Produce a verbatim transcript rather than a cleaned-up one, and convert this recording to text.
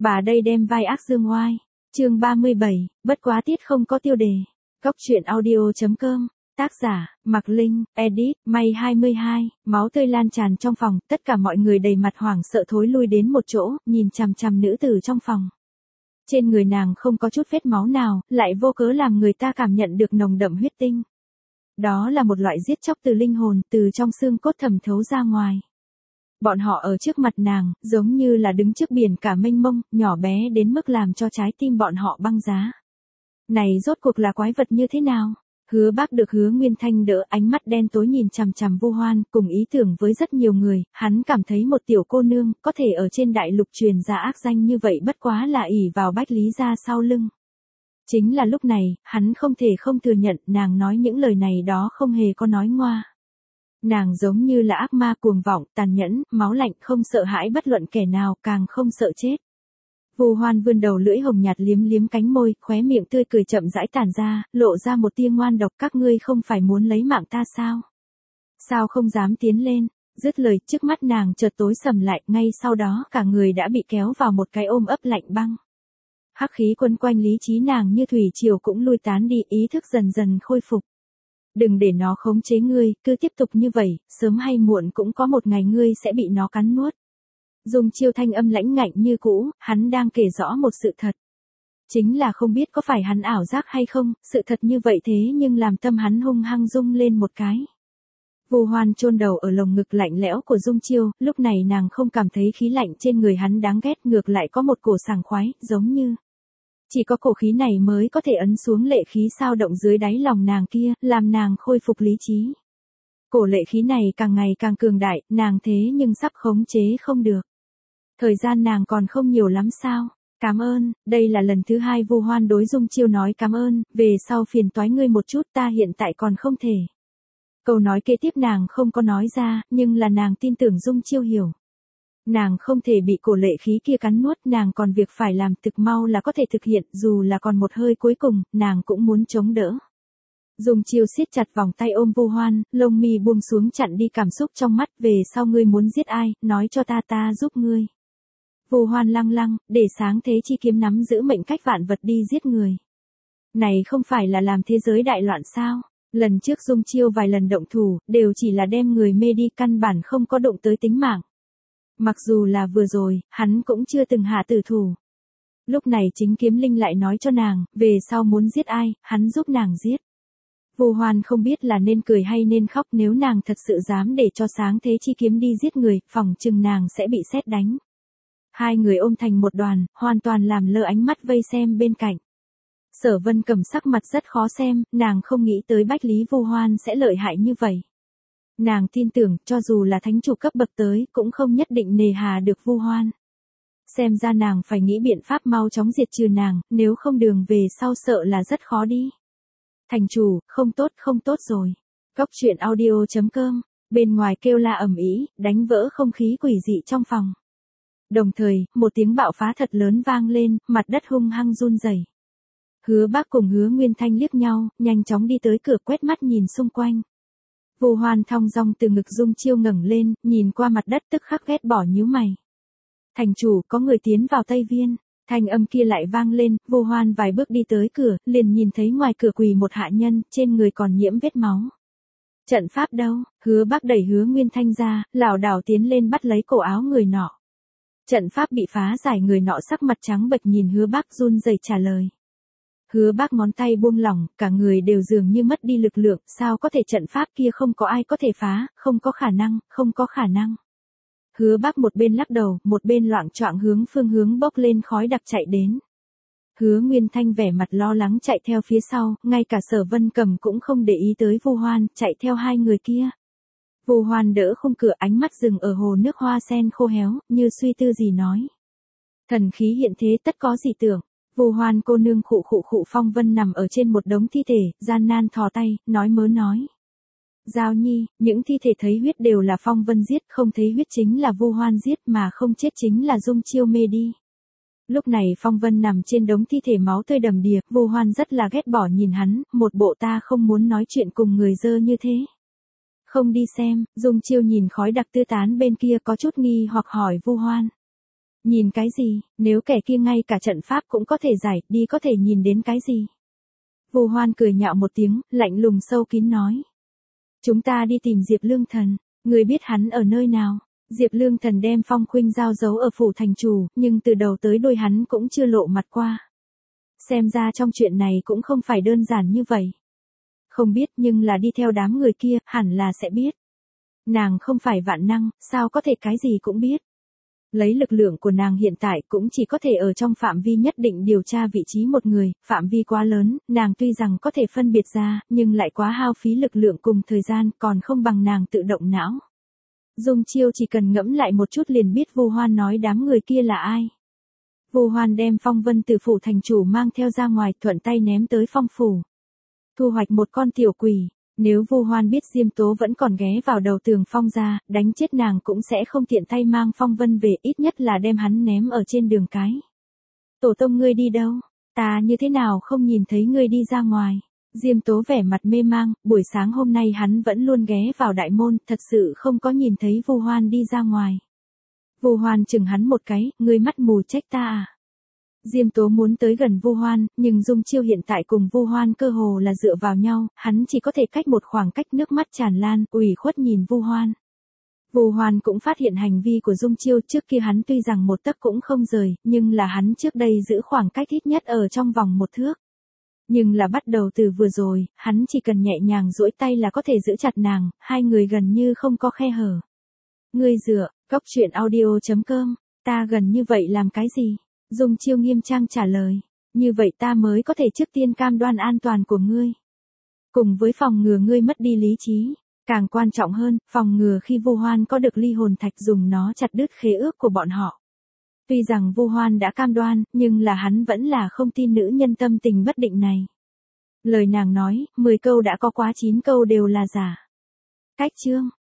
Bà đây đem vai ác dương oai. Chương ba mươi bảy, bất quá tiết không có tiêu đề. Góc truyện audio.com. Tác giả, Mạc Linh, edit, May hai mươi hai, máu tươi lan tràn trong phòng, tất cả mọi người đầy mặt hoảng sợ thối lui đến một chỗ, nhìn chằm chằm nữ tử trong phòng. Trên người nàng không có chút vết máu nào, lại vô cớ làm người ta cảm nhận được nồng đậm huyết tinh. Đó là một loại giết chóc từ linh hồn, từ trong xương cốt thẩm thấu ra ngoài. Bọn họ ở trước mặt nàng, giống như là đứng trước biển cả mênh mông, nhỏ bé đến mức làm cho trái tim bọn họ băng giá. Này rốt cuộc là quái vật như thế nào? Hứa Bác được Hứa Nguyên Thanh đỡ, ánh mắt đen tối nhìn chằm chằm Vu Hoan, cùng ý tưởng với rất nhiều người, hắn cảm thấy một tiểu cô nương, có thể ở trên đại lục truyền ra ác danh như vậy bất quá là ỷ vào Bách Lý gia sau lưng. Chính là lúc này, hắn không thể không thừa nhận, nàng nói những lời này đó không hề có nói ngoa. Nàng giống như là ác ma cuồng vọng, tàn nhẫn, máu lạnh, không sợ hãi bất luận kẻ nào, càng không sợ chết. Vu Hoan vươn đầu lưỡi hồng nhạt liếm liếm cánh môi, khóe miệng tươi cười chậm rãi tản ra, lộ ra một tia ngoan độc, các ngươi không phải muốn lấy mạng ta sao? Sao không dám tiến lên? Dứt lời, trước mắt nàng chợt tối sầm lại, ngay sau đó cả người đã bị kéo vào một cái ôm ấp lạnh băng. Hắc khí quấn quanh lý trí nàng như thủy triều cũng lui tán đi, ý thức dần dần khôi phục. Đừng để nó khống chế ngươi, cứ tiếp tục như vậy, sớm hay muộn cũng có một ngày ngươi sẽ bị nó cắn nuốt. Dung Chiêu thanh âm lãnh ngạnh như cũ, hắn đang kể rõ một sự thật. Chính là không biết có phải hắn ảo giác hay không, sự thật như vậy thế nhưng làm tâm hắn hung hăng rung lên một cái. Vu Hoan chôn đầu ở lồng ngực lạnh lẽo của Dung Chiêu, lúc này nàng không cảm thấy khí lạnh trên người hắn đáng ghét, ngược lại có một cổ sảng khoái, giống như chỉ có cổ khí này mới có thể ấn xuống lệ khí sao động dưới đáy lòng nàng kia, làm nàng khôi phục lý trí. Cổ lệ khí này càng ngày càng cường đại, nàng thế nhưng sắp khống chế không được. Thời gian nàng còn không nhiều lắm sao? Cảm ơn, đây là lần thứ hai Vu Hoan đối Dung Chiêu nói cảm ơn, về sau phiền toái ngươi một chút, ta hiện tại còn không thể. Câu nói kế tiếp nàng không có nói ra, nhưng là nàng tin tưởng Dung Chiêu hiểu. Nàng không thể bị cổ lệ khí kia cắn nuốt, nàng còn việc phải làm thực mau là có thể thực hiện, dù là còn một hơi cuối cùng, nàng cũng muốn chống đỡ. Dung Chiêu siết chặt vòng tay ôm Vu Hoan, lông mi buông xuống chặn đi cảm xúc trong mắt, về sau ngươi muốn giết ai, nói cho ta ta giúp ngươi. Vu Hoan lăng lăng, để sáng thế chi kiếm nắm giữ mệnh cách vạn vật đi giết người. Này không phải là làm thế giới đại loạn sao? Lần trước Dung Chiêu vài lần động thủ, đều chỉ là đem người mê đi, căn bản không có động tới tính mạng. Mặc dù là vừa rồi, hắn cũng chưa từng hạ tử thủ. Lúc này chính kiếm linh lại nói cho nàng, về sau muốn giết ai, hắn giúp nàng giết. Vu Hoan không biết là nên cười hay nên khóc, nếu nàng thật sự dám để cho sáng thế chi kiếm đi giết người, phỏng chừng nàng sẽ bị sét đánh. Hai người ôm thành một đoàn, hoàn toàn làm lơ ánh mắt vây xem bên cạnh. Sở Vân Cầm sắc mặt rất khó xem, nàng không nghĩ tới Bách Lý Vu Hoan sẽ lợi hại như vậy. Nàng tin tưởng, cho dù là thánh chủ cấp bậc tới, cũng không nhất định nề hà được Vu Hoan. Xem ra nàng phải nghĩ biện pháp mau chóng diệt trừ nàng, nếu không đường về sau sợ là rất khó đi. Thành chủ, không tốt không tốt rồi. Góc truyện audio.com, bên ngoài kêu la ầm ĩ, đánh vỡ không khí quỷ dị trong phòng. Đồng thời, một tiếng bạo phá thật lớn vang lên, mặt đất hung hăng run rẩy. Hứa Bác cùng Hứa Nguyên Thanh liếc nhau, nhanh chóng đi tới cửa quét mắt nhìn xung quanh. Vu Hoan thong dong từ ngực Dung Chiêu ngẩng lên, nhìn qua mặt đất tức khắc ghét bỏ nhíu mày. Thành chủ, có người tiến vào Tây Viên. Thanh âm kia lại vang lên, Vu Hoan vài bước đi tới cửa, liền nhìn thấy ngoài cửa quỳ một hạ nhân, trên người còn nhiễm vết máu. Trận pháp đâu? Hứa Bác đẩy Hứa Nguyên Thanh ra, lảo đảo tiến lên bắt lấy cổ áo người nọ. Trận pháp bị phá giải, người nọ sắc mặt trắng bệch nhìn Hứa Bác run rẩy trả lời. Hứa Bác ngón tay buông lỏng, cả người đều dường như mất đi lực lượng, sao có thể trận pháp kia không có ai có thể phá, không có khả năng, không có khả năng. Hứa Bác một bên lắc đầu, một bên loạng choạng hướng phương hướng bốc lên khói đặc chạy đến. Hứa Nguyên Thanh vẻ mặt lo lắng chạy theo phía sau, ngay cả Sở Vân Cầm cũng không để ý tới Vu Hoan, chạy theo hai người kia. Vu Hoan đỡ khung cửa, ánh mắt dừng ở hồ nước hoa sen khô héo, như suy tư gì nói. Thần khí hiện thế tất có gì tưởng. Vu Hoan cô nương khụ khụ khụ, Phong Vân nằm ở trên một đống thi thể, gian nan thò tay, nói mớ nói. Giao Nhi, những thi thể thấy huyết đều là Phong Vân giết, không thấy huyết chính là Vu Hoan giết, mà không chết chính là Dung Chiêu mê đi. Lúc này Phong Vân nằm trên đống thi thể máu tươi đầm đìa, Vu Hoan rất là ghét bỏ nhìn hắn, một bộ ta không muốn nói chuyện cùng người dơ như thế. Không đi xem, Dung Chiêu nhìn khói đặc tư tán bên kia có chút nghi hoặc hỏi Vu Hoan. Nhìn cái gì, nếu kẻ kia ngay cả trận pháp cũng có thể giải, đi có thể nhìn đến cái gì? Vu Hoan cười nhạo một tiếng, lạnh lùng sâu kín nói. Chúng ta đi tìm Diệp Lương Thần, người biết hắn ở nơi nào? Diệp Lương Thần đem Phong Khuynh Giao giấu ở phủ thành chủ, nhưng từ đầu tới đuôi hắn cũng chưa lộ mặt qua. Xem ra trong chuyện này cũng không phải đơn giản như vậy. Không biết nhưng là đi theo đám người kia, hẳn là sẽ biết. Nàng không phải vạn năng, sao có thể cái gì cũng biết. Lấy lực lượng của nàng hiện tại cũng chỉ có thể ở trong phạm vi nhất định điều tra vị trí một người, phạm vi quá lớn, nàng tuy rằng có thể phân biệt ra, nhưng lại quá hao phí lực lượng cùng thời gian, còn không bằng nàng tự động não. Dung Chiêu chỉ cần ngẫm lại một chút liền biết Vu Hoan nói đám người kia là ai. Vu Hoan đem Phong Vân từ phủ thành chủ mang theo ra ngoài, thuận tay ném tới Phong phủ. Thu hoạch một con tiểu quỷ. Nếu Vu Hoan biết Diêm Tố vẫn còn ghé vào đầu tường Phong ra, đánh chết nàng cũng sẽ không tiện tay mang Phong Vân về, ít nhất là đem hắn ném ở trên đường cái. Tổ tông ngươi đi đâu? Ta như thế nào không nhìn thấy ngươi đi ra ngoài? Diêm Tố vẻ mặt mê mang, buổi sáng hôm nay hắn vẫn luôn ghé vào đại môn, thật sự không có nhìn thấy Vu Hoan đi ra ngoài. Vu Hoan chừng hắn một cái, ngươi mắt mù trách ta à? Diêm Tố muốn tới gần Vu Hoan, nhưng Dung Chiêu hiện tại cùng Vu Hoan cơ hồ là dựa vào nhau, hắn chỉ có thể cách một khoảng cách, nước mắt tràn lan, ủy khuất nhìn Vu Hoan. Vu Hoan cũng phát hiện hành vi của Dung Chiêu, trước kia hắn tuy rằng một tấc cũng không rời, nhưng là hắn trước đây giữ khoảng cách ít nhất ở trong vòng một thước. Nhưng là bắt đầu từ vừa rồi, hắn chỉ cần nhẹ nhàng duỗi tay là có thể giữ chặt nàng, hai người gần như không có khe hở. Ngươi dựa, góc truyện audio chấm com, ta gần như vậy làm cái gì? Dung Chiêu nghiêm trang trả lời, như vậy ta mới có thể trước tiên cam đoan an toàn của ngươi. Cùng với phòng ngừa ngươi mất đi lý trí, càng quan trọng hơn, phòng ngừa khi Vu Hoan có được ly hồn thạch dùng nó chặt đứt khế ước của bọn họ. Tuy rằng Vu Hoan đã cam đoan, nhưng là hắn vẫn là không tin nữ nhân tâm tình bất định này. Lời nàng nói, mười câu đã có quá chín câu đều là giả. Cách chương